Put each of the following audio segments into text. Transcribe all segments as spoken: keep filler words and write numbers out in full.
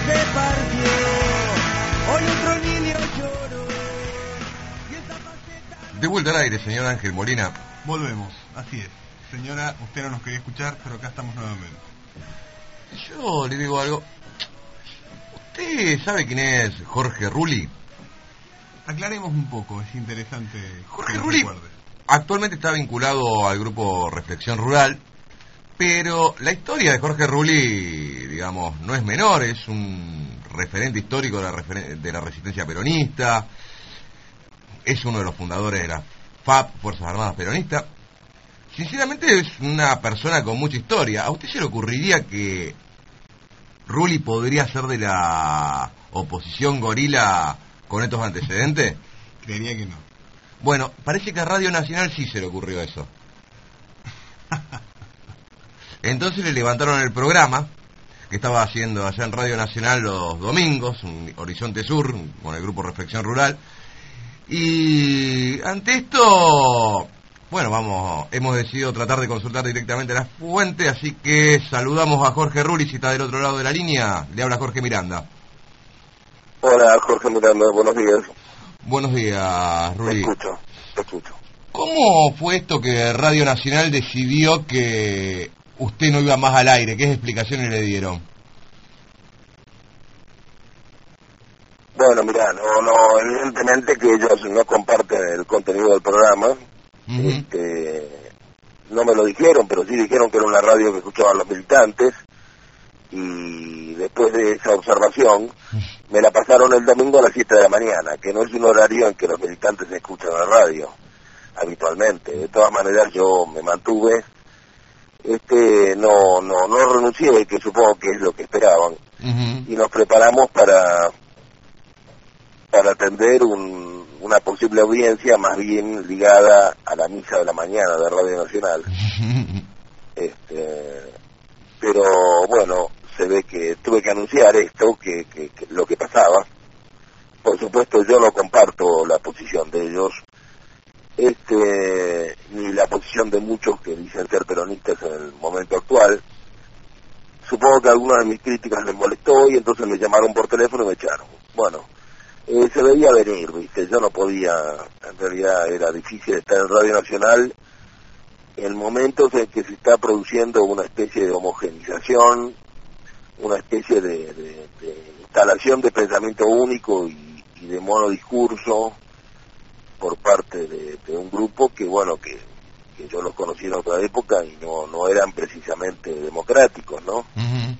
se partió, hoy otro niño lloró. De vuelta al aire, señor Ángel Molina. Volvemos, así es. Señora, usted no nos quería escuchar, pero acá estamos nuevamente. Yo le digo algo. ¿Usted sabe quién es Jorge Rulli? Aclaremos un poco, es interesante. Jorge Rulli actualmente está vinculado al grupo Reflexión Rural, pero la historia de Jorge Rulli, digamos, no es menor, es un referente histórico de la, referen- de la resistencia peronista, es uno de los fundadores de la F A P, Fuerzas Armadas Peronistas. Sinceramente es una persona con mucha historia. ¿A usted se le ocurriría que Rulli podría ser de la oposición gorila con estos antecedentes? Creería que no. Bueno, parece que a Radio Nacional sí se le ocurrió eso. Entonces le levantaron el programa que estaba haciendo allá en Radio Nacional los domingos, un Horizonte Sur, con el grupo Reflexión Rural. Y ante esto, bueno, vamos, hemos decidido tratar de consultar directamente la fuente, así que saludamos a Jorge Rulli, si está del otro lado de la línea. Le habla Jorge Miranda. Hola, Jorge Miranda, buenos días. Buenos días, Rulli. Te escucho, te escucho. ¿Cómo fue esto que Radio Nacional decidió que usted no iba más al aire? ¿Qué explicaciones le dieron? Bueno, mira, no, no, evidentemente que ellos no comparten el contenido del programa. Uh-huh. Este, no me lo dijeron, pero sí dijeron que era una radio que escuchaban los militantes. Y después de esa observación, me la pasaron el domingo a las siete de la mañana, que no es un horario en que los militantes escuchan la radio habitualmente. De todas maneras, yo me mantuve, este, no, no, no renuncié, que supongo que es lo que esperaban. Uh-huh. Y nos preparamos para para atender un, una posible audiencia más bien ligada a la misa de la mañana de Radio Nacional. este, pero bueno, se ve que tuve que anunciar esto, que, que, que lo que pasaba. Por supuesto yo no comparto la posición de ellos, este, ni la posición de muchos que dicen ser peronistas en el momento actual. Supongo que a algunas de mis críticas les molestó y entonces me llamaron por teléfono y me echaron. Bueno, Eh, se veía venir, ¿viste? Yo no podía, en realidad era difícil estar en Radio Nacional en momentos en que se está produciendo una especie de homogenización, una especie de, de, de instalación de pensamiento único y, y de monodiscurso por parte de, de un grupo que, bueno, que, que yo los conocí en otra época y no, no eran precisamente democráticos, ¿no? Uh-huh.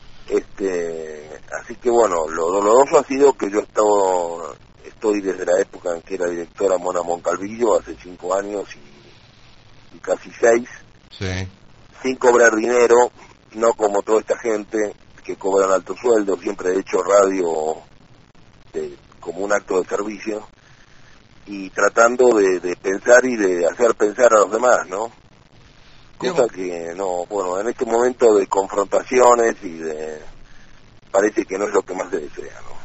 Este, así que bueno, lo doloroso ha sido que yo he estado, estoy desde la época en que era directora Mona Moncalvillo, hace cinco años y, y casi seis, sí. sin cobrar dinero, no como toda esta gente que cobran alto sueldo. Siempre he hecho radio de, como un acto de servicio y tratando de, de pensar y de hacer pensar a los demás, ¿no? Cosa que no, bueno, en este momento de confrontaciones y de, parece que no es lo que más se desea, ¿no?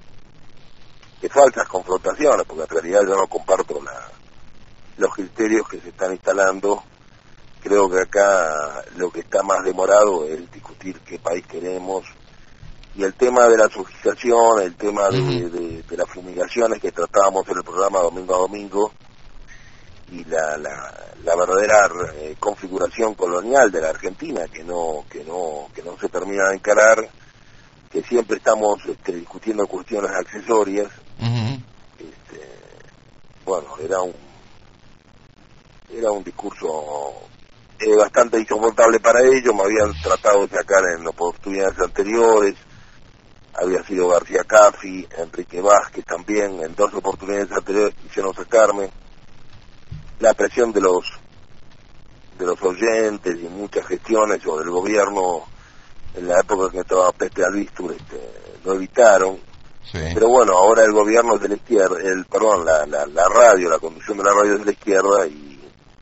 Que falsas confrontaciones, porque en realidad yo no comparto la, los criterios que se están instalando. Creo que acá lo que está más demorado es discutir qué país queremos, y el tema de la sujización, el tema de, uh-huh. de, de las fumigaciones que tratábamos en el programa domingo a domingo, y la, la, la verdadera eh, configuración colonial de la Argentina que no que no que no se termina de encarar, que siempre estamos este, discutiendo cuestiones accesorias. Uh-huh. este, bueno, era un era un discurso eh, bastante insoportable para ellos. Me habían tratado de sacar en oportunidades anteriores, había sido García Caffi, Enrique Vázquez también, en dos oportunidades anteriores quisieron sacarme. La presión de los de los oyentes y muchas gestiones sobre el gobierno en la época que estaba Pepe Albistur este, lo evitaron. Sí. Pero bueno, ahora el gobierno es de la izquierda, el perdón, la, la, la radio, la conducción de la radio es de la izquierda y,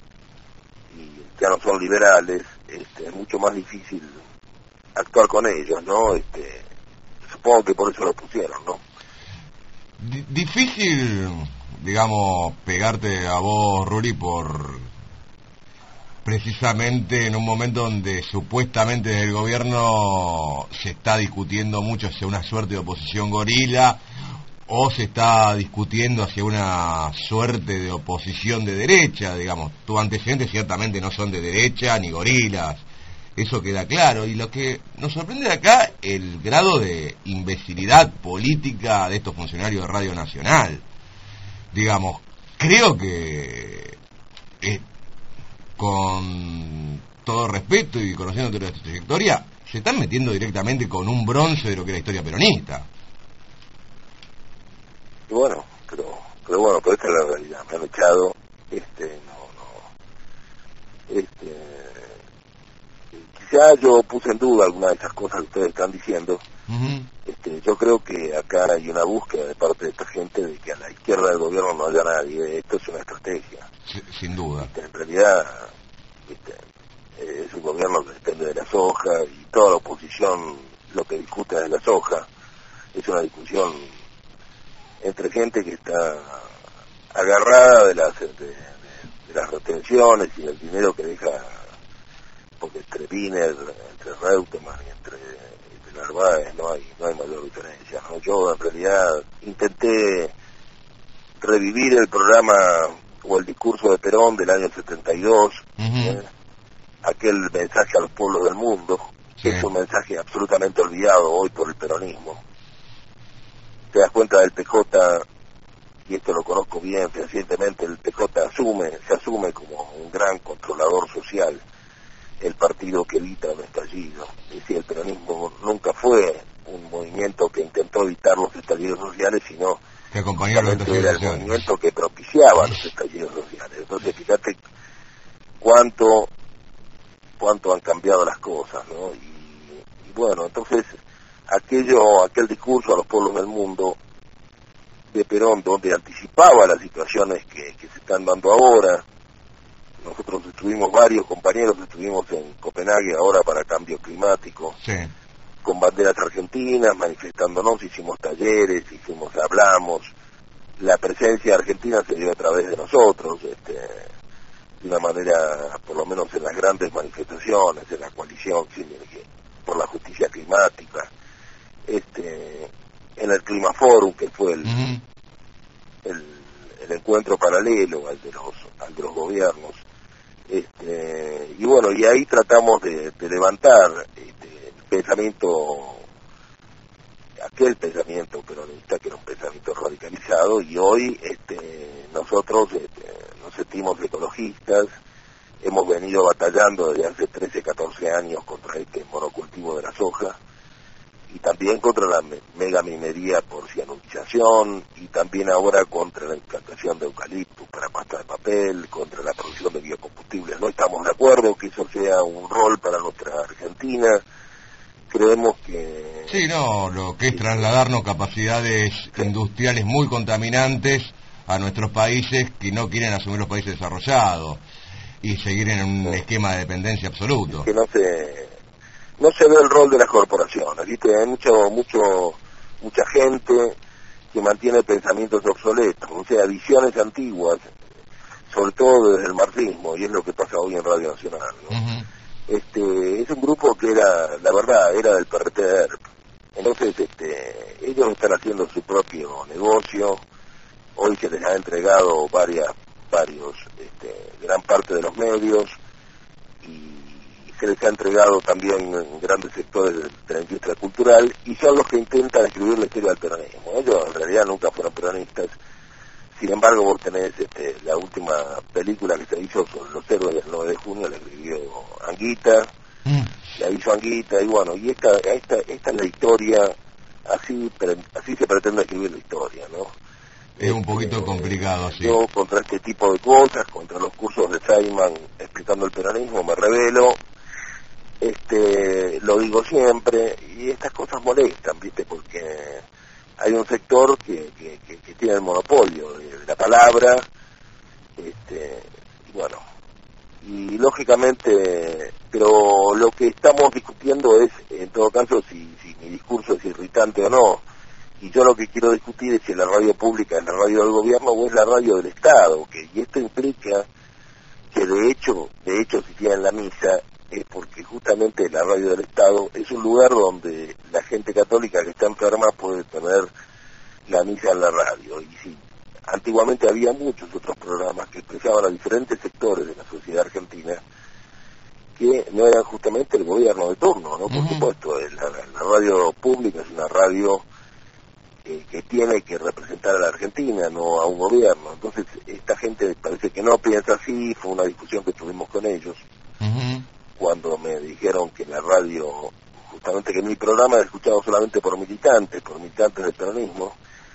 y ya no son liberales. Este, es mucho más difícil actuar con ellos, ¿no? Este, supongo que por eso lo pusieron, ¿no? D- difícil, digamos, pegarte a vos, Rulli, por precisamente en un momento donde supuestamente desde el gobierno se está discutiendo mucho hacia una suerte de oposición gorila, o se está discutiendo hacia una suerte de oposición de derecha, digamos. Tus antecedentes ciertamente no son de derecha ni gorilas, eso queda claro, y lo que nos sorprende de acá, el grado de imbecilidad política de estos funcionarios de Radio Nacional. Digamos, creo que eh, con todo respeto y conociendo toda esta trayectoria, se están metiendo directamente con un bronce de lo que es la historia peronista. Y bueno, pero, pero bueno, pero esta es la realidad, me han echado, este, no, no, este, quizá yo puse en duda algunas de esas cosas que ustedes están diciendo. Uh-huh. Este, yo creo que acá hay una búsqueda de parte de esta gente de que a la izquierda del gobierno no haya nadie. Esto es una estrategia. Sí, sin duda. Este, en realidad, este, es un gobierno que depende de la soja, y toda la oposición lo que discute de la soja es una discusión entre gente que está agarrada de las de, de, de las retenciones y del dinero que deja, porque entre Wiener, entre Reutemann y entre, entre Narváez no hay no hay mayor diferencia, ¿no? Yo en realidad intenté revivir el programa o el discurso de Perón del año setenta y dos, uh-huh. ¿eh? Aquel mensaje a los pueblos del mundo, sí. Es un mensaje absolutamente olvidado hoy por el peronismo. Te das cuenta del P J, y esto lo conozco bien recientemente, el P J asume, se asume como un gran controlador social, el partido que evita un estallido. Es decir, el peronismo nunca fue un movimiento que intentó evitar los estallidos sociales, sino que acompañaba los estallidos era sociales. El movimiento que propiciaba los estallidos sociales. Entonces, fíjate cuánto cuánto han cambiado las cosas, ¿no? Y, y bueno, entonces aquello, aquel discurso a los pueblos del mundo de Perón, donde anticipaba las situaciones que, que se están dando ahora. Nosotros estuvimos, varios compañeros estuvimos en Copenhague ahora para cambio climático, sí. Con banderas argentinas, manifestándonos, hicimos talleres, hicimos, hablamos. La presencia argentina se dio a través de nosotros, este, de una manera, por lo menos en las grandes manifestaciones, en la coalición sí, por la justicia climática, este, en el Climaforum, que fue el, uh-huh. el, el encuentro paralelo al de los, al de los gobiernos, este, y bueno, y ahí tratamos de, de levantar este, el pensamiento, aquel pensamiento peronista que era un pensamiento radicalizado, y hoy este, nosotros este, nos sentimos ecologistas, hemos venido batallando desde hace trece, catorce años contra este monocultivo de la soja, y también contra la me mega minería por cianurización, y también ahora contra la implantación de eucaliptus para pasta de papel, contra la producción de biocombustibles. No estamos de acuerdo que eso sea un rol para nuestra Argentina. Creemos que... Sí, no, lo que es trasladarnos capacidades sí. industriales muy contaminantes a nuestros países que no quieren asumir los países desarrollados y seguir en un sí. esquema de dependencia absoluto. Que no se... no se ve el rol de las corporaciones, ¿viste? Hay mucho, mucho, mucha gente que mantiene pensamientos obsoletos, o sea, visiones antiguas, sobre todo desde el marxismo, y es lo que pasa hoy en Radio Nacional, ¿no? Uh-huh. Este, es un grupo que era, la verdad, era del P R T E R P. Entonces, este, ellos están haciendo su propio negocio. Hoy se les ha entregado varias, varios, este, gran parte de los medios, y se les ha entregado también en grandes sectores de, de la industria cultural, y son los que intentan escribir la historia del peronismo. Ellos en realidad nunca fueron peronistas. Sin embargo, vos tenés este, la última película que se hizo sobre los héroes del nueve de junio, la escribió Anguita, mm. la hizo Anguita, y bueno, y esta, esta, esta es la historia, así, así se pretende escribir la historia, ¿no? Es un poquito este, complicado, sí. Yo contra este tipo de cosas, contra los cursos de Feynman explicando el peronismo, me rebelo. Este, lo digo siempre, y estas cosas molestan, ¿viste? Porque hay un sector que, que, que, que tiene el monopolio de, de la palabra, este, y bueno, y lógicamente, pero lo que estamos discutiendo es, en todo caso, si, si mi discurso es irritante o no, y yo lo que quiero discutir es si la radio pública es la radio del gobierno o es la radio del Estado, que, y esto implica que de hecho, de hecho si tienen la misa es porque justamente la radio del Estado es un lugar donde la gente católica que está enferma puede tener la misa en la radio. Y sí, antiguamente había muchos otros programas que expresaban a diferentes sectores de la sociedad argentina que no eran justamente el gobierno de turno, ¿no? Por uh-huh. supuesto, la, la radio pública es una radio eh, que tiene que representar a la Argentina, no a un gobierno. Entonces, esta gente parece que no piensa así. Fue una discusión que tuvimos con ellos uh-huh. cuando me dijeron que la radio, justamente que mi programa era escuchado solamente por militantes, por militantes del peronismo.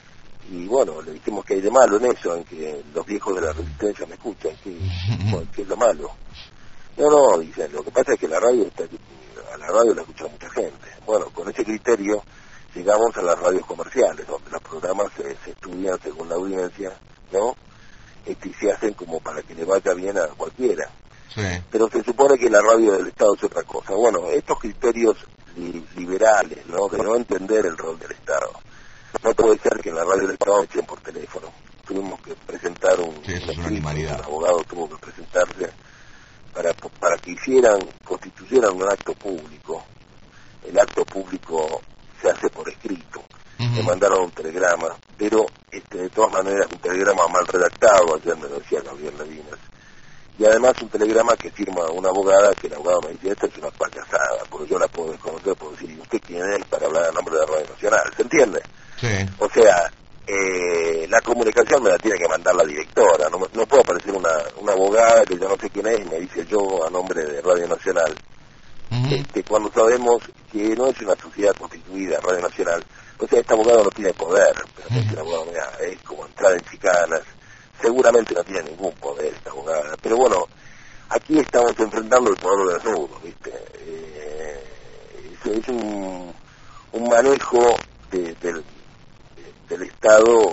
Y bueno, le dijimos que hay de malo en eso, en que los viejos de la resistencia me escuchan, que, bueno, que es lo malo. No, no, dicen, lo que pasa es que la radio está, a la radio la escucha mucha gente. Bueno, con ese criterio llegamos a las radios comerciales, donde los programas se, se estudian según la audiencia, ¿no? Este, y se hacen como para que le vaya bien a cualquiera. Sí. Pero se supone que la radio del Estado es otra cosa. Bueno, estos criterios li liberales, ¿no? De no entender el rol del Estado. No puede ser que en la radio del Estado echen por teléfono. Tuvimos que presentar un, sí, eso es una animalidad. Un abogado tuvo que presentarse para para que hicieran, constituyeran un acto público. El acto público se hace por escrito. Uh-huh. Me mandaron un telegrama, pero este, de todas maneras un telegrama mal redactado, ayer me lo decía Gabriel Ladinas. Y además un telegrama que firma una abogada, que el abogado me dice, esta es una payasada, porque yo la puedo desconocer, puedo decir, ¿y usted quién es para hablar a nombre de la Radio Nacional? ¿Se entiende? Sí. O sea, eh, la comunicación me la tiene que mandar la directora, no, no puedo aparecer una, una abogada que yo no sé quién es y me dice yo a nombre de Radio Nacional. Uh-huh. Este, cuando sabemos que no es una sociedad constituida, Radio Nacional, o sea, este abogado no tiene poder, pero uh-huh. el abogado, mira, es como entrar en chicanas, seguramente no tiene ningún poder esta abogada, pero bueno, aquí estamos enfrentando el poder desnudo, ¿viste? Eh, es, es un, un manejo de, del, del Estado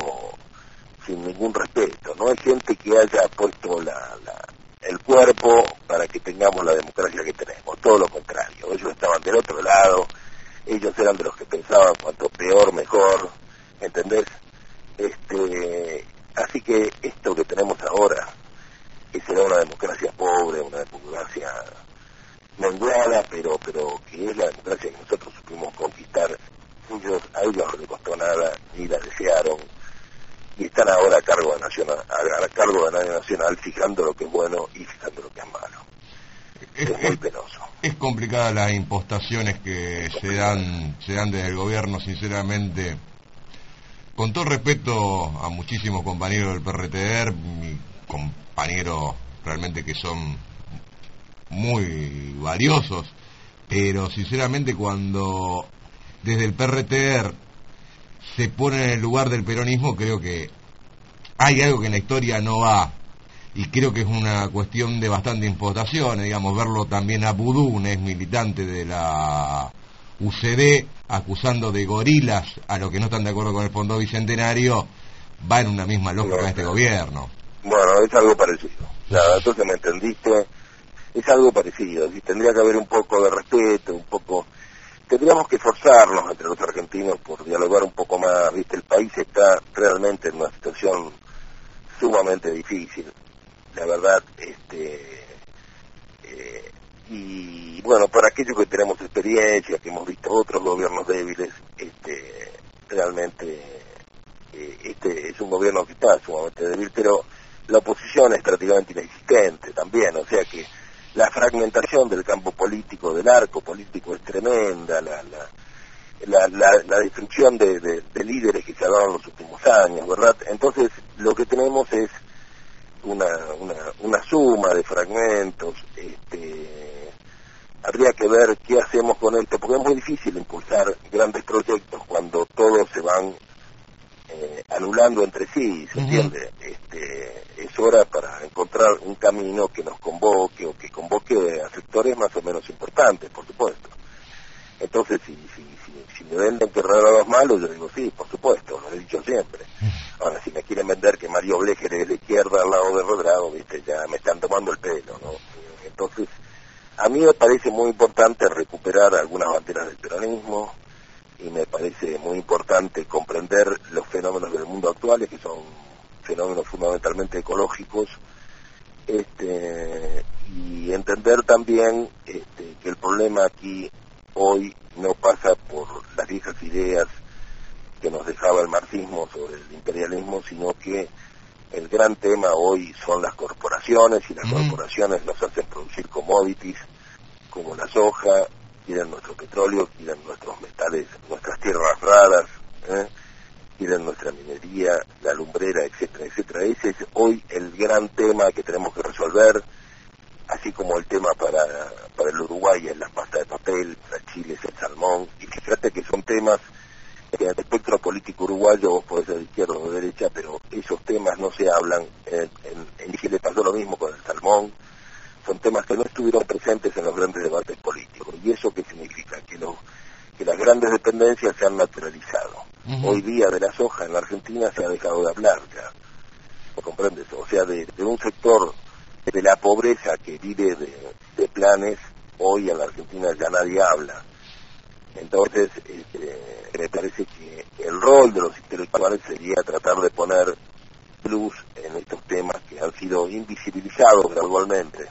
sin ningún respeto, no hay gente que haya puesto la, la, el cuerpo para que tengamos la democracia que tenemos, todo lo contrario, ellos estaban del otro lado, ellos eran de los que pensaban cuanto peor mejor, ¿entendés? Este, así que esto que tenemos ahora, que será una democracia pobre, una democracia menguada, pero pero que es la democracia que nosotros supimos conquistar, ellos, a ellos no les costó nada, ni la desearon, y están ahora a cargo de nacional, a, a cargo de la nacional, fijando lo que es bueno y fijando lo que es malo. Es, es muy penoso. Es complicada las impostaciones que se dan, se dan desde el gobierno, sinceramente. Con todo respeto a muchísimos compañeros del P R T E R, mi compañeros realmente que son muy valiosos, pero sinceramente cuando desde el P R T E R se pone en el lugar del peronismo, creo que hay algo que en la historia no va, y creo que es una cuestión de bastante impostación, digamos, verlo también a Vudú, un ex militante de la U C D, acusando de gorilas a los que no están de acuerdo con el Fondo Bicentenario, va en una misma lógica de este gobierno. Bueno, es algo parecido. Nada, entonces me entendiste, es algo parecido. Si tendría que haber un poco de respeto, un poco... Tendríamos que esforzarnos entre los argentinos por dialogar un poco más, ¿viste? El país está realmente en una situación sumamente difícil, la verdad, este... Eh, y bueno, para aquellos que tenemos experiencia, que hemos visto otros gobiernos débiles, este realmente eh, este es un gobierno que está sumamente débil, pero la oposición es prácticamente inexistente también, o sea que la fragmentación del campo político, del arco político es tremenda, la la, la, la, la destrucción de, de, de líderes que se ha dado en los últimos años, ¿verdad? Entonces lo que tenemos es una, una, una suma de fragmentos, este, habría que ver qué hacemos con esto, porque es muy difícil impulsar grandes proyectos cuando todos se van eh, anulando entre sí, ¿se uh-huh. entiende? Este, es hora para encontrar un camino que nos convoque o que convoque a sectores más o menos importantes, por supuesto. Entonces, si, si, si, si me venden que Rodrigo es malo, yo digo sí, por supuesto, lo he dicho siempre. Ahora, si me quieren vender que Mario Blecher es de izquierda al lado de Rodrigo, viste, ya me están tomando el pelo, ¿no? Entonces, a mí me parece muy importante recuperar algunas banderas del peronismo y me parece muy importante comprender los fenómenos del mundo actuales, que son fenómenos fundamentalmente ecológicos, este entender también este, que el problema aquí hoy no pasa por las viejas ideas que nos dejaba el marxismo sobre el imperialismo, sino que el gran tema hoy son las corporaciones, y las mm. corporaciones nos hacen producir commodities como la soja, quieren nuestro petróleo, quieren nuestros metales, nuestras tierras raras, ¿eh? quieren nuestra minería, la lumbrera, etcétera, etcétera. Ese es hoy el gran tema que tenemos que resolver, así como el tema para, para el Uruguay es la pasta de papel, para Chile es el salmón, y fíjate que son temas que en el espectro político uruguayo vos podés ser de izquierda o de derecha, pero esos temas no se hablan. En, en, en Chile pasó lo mismo con el salmón. Son temas que no estuvieron presentes en los grandes debates políticos. ¿Y eso qué significa? Que, lo, que las grandes dependencias se han naturalizado. Uh-huh. Hoy día de la soja en la Argentina se ha dejado de hablar ya. ¿No comprendes? O sea, de, de un sector de la pobreza que vive de, de planes, hoy en la Argentina ya nadie habla. Entonces, este, me parece que el rol de los intelectuales sería tratar de poner luz en estos temas que han sido invisibilizados gradualmente.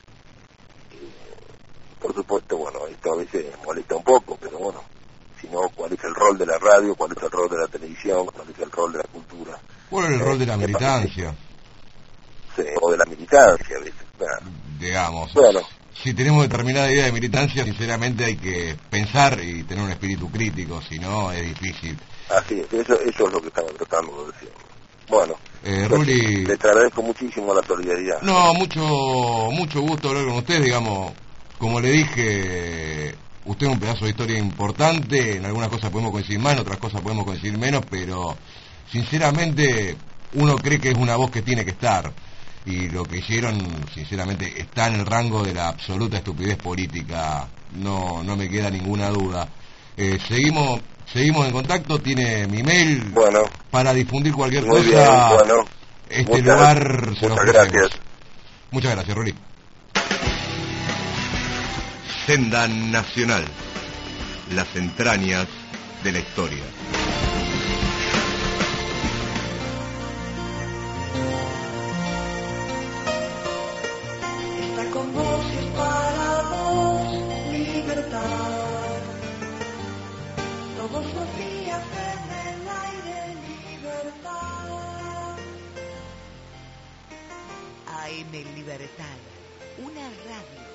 Por supuesto, bueno, esto a veces molesta un poco, pero bueno, si no, ¿cuál es el rol de la radio? ¿Cuál es el rol de la televisión? ¿Cuál es el rol de la cultura? ¿Cuál es el eh, rol de la militancia? Sí, o de la militancia, ¿ves? Nah. Digamos, bueno, si tenemos determinada idea de militancia, sinceramente hay que pensar y tener un espíritu crítico, si no es difícil. Así es, eso, eso es lo que estaba tratando de decir. Bueno, eh, Ruli, le agradezco muchísimo la solidaridad. No, mucho mucho gusto hablar con usted, digamos. Como le dije, usted es un pedazo de historia importante, en algunas cosas podemos coincidir más, en otras cosas podemos coincidir menos, pero sinceramente uno cree que es una voz que tiene que estar, y lo que hicieron, sinceramente, está en el rango de la absoluta estupidez política, no no me queda ninguna duda. Eh, seguimos seguimos en contacto, tiene mi mail, bueno, para difundir cualquier muy cosa, bien, bueno, este muchas, lugar se lo muchas ofrecemos. gracias. Muchas gracias, Ruli. Senda Nacional, las entrañas de la historia. Está con vos y es para vos libertad. Todos los días en el aire libertad. A M Libertad, una radio